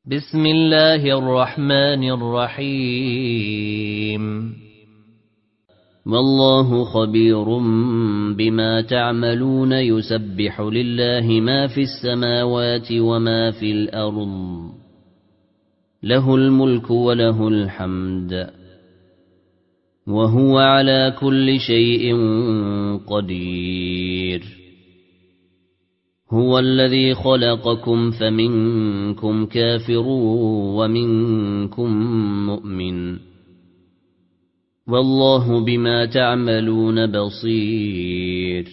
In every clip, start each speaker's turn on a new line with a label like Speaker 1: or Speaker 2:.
Speaker 1: بسم الله الرحمن الرحيم والله خبير بما تعملون يسبح لله ما في السماوات وما في الأرض له الملك وله الحمد وهو على كل شيء قدير هو الذي خلقكم فمنكم كافر ومنكم مؤمن والله بما تعملون بصير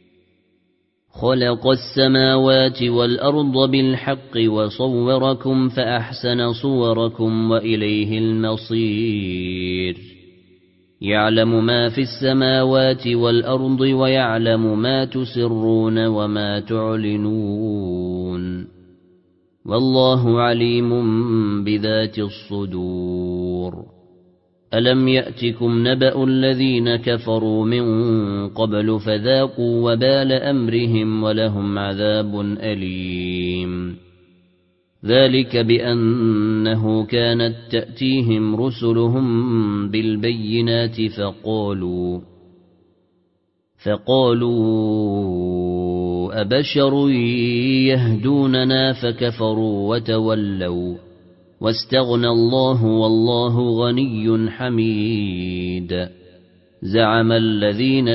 Speaker 1: خلق السماوات والأرض بالحق وصوركم فأحسن صوركم وإليه المصير يعلم ما في السماوات والأرض ويعلم ما تسرون وما تعلنون والله عليم بذات الصدور ألم يأتكم نبأ الذين كفروا من قبل فذاقوا وبال أمرهم ولهم عذاب أليم ذلك بأنه كانت تأتيهم رسلهم بالبينات فقالوا أبشر يهدوننا فكفروا وتولوا واستغنى الله والله غني حميد زعم الذين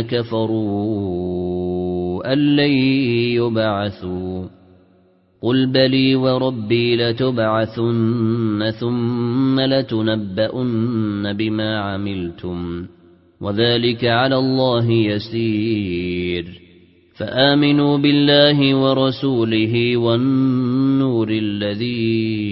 Speaker 1: كفروا أن لن يبعثوا قل بلي وربي لتبعثن ثم لتنبؤن بما عملتم وذلك على الله يسير فآمنوا بالله ورسوله والنور الذي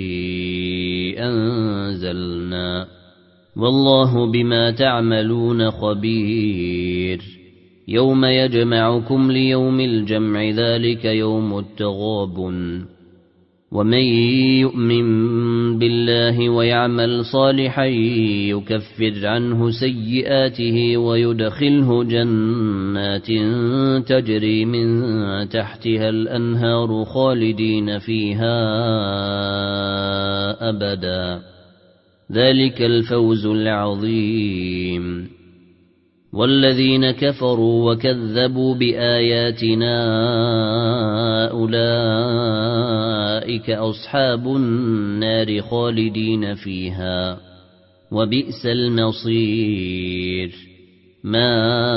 Speaker 1: أنزلنا والله بما تعملون خبير يوم يجمعكم ليوم الجمع ذلك يوم التغابن ومن يؤمن بالله ويعمل صالحا يكفر عنه سيئاته ويدخله جنات تجري من تحتها الأنهار خالدين فيها أبدا ذلك الفوز العظيم والذين كفروا وكذبوا بآياتنا أولئك أصحاب النار خالدين فيها وبئس المصير ما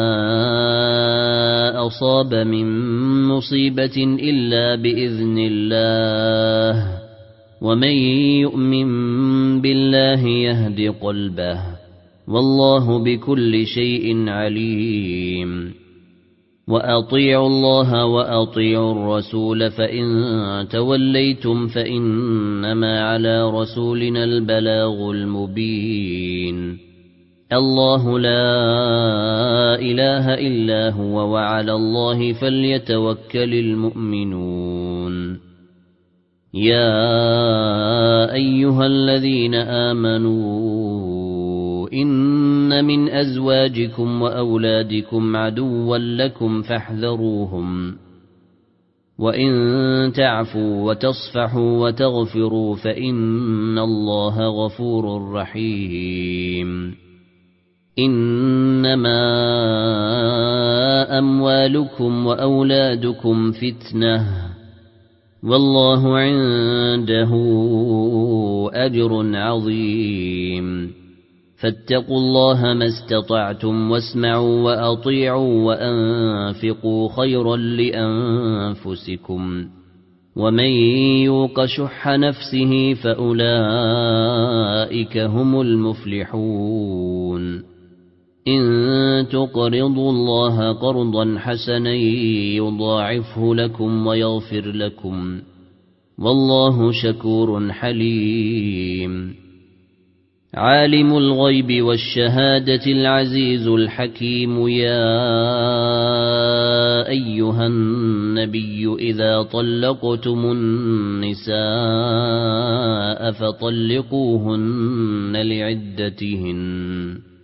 Speaker 1: أصاب من مصيبة إلا بإذن الله ومن يؤمن بالله يهد قلبه والله بكل شيء عليم وأطيعوا الله وأطيعوا الرسول فإن توليتم فإنما على رسولنا البلاغ المبين الله لا إله إلا هو وعلى الله فليتوكل المؤمنون يا أيها الذين آمنوا إن من أزواجكم وأولادكم عدوا لكم فاحذروهم وإن تعفوا وتصفحوا وتغفروا فإن الله غفور رحيم إنما أموالكم وأولادكم فتنة والله عنده أجر عظيم فاتقوا الله ما استطعتم واسمعوا وأطيعوا وأنفقوا خيرا لأنفسكم ومن يوق شح نفسه فأولئك هم المفلحون إن تقرضوا الله قرضا حسنا يضاعفه لكم ويغفر لكم والله شكور حليم عالم الغيب والشهادة العزيز الحكيم يا أيها النبي إذا طلقتم النساء فطلقوهن لعدتهن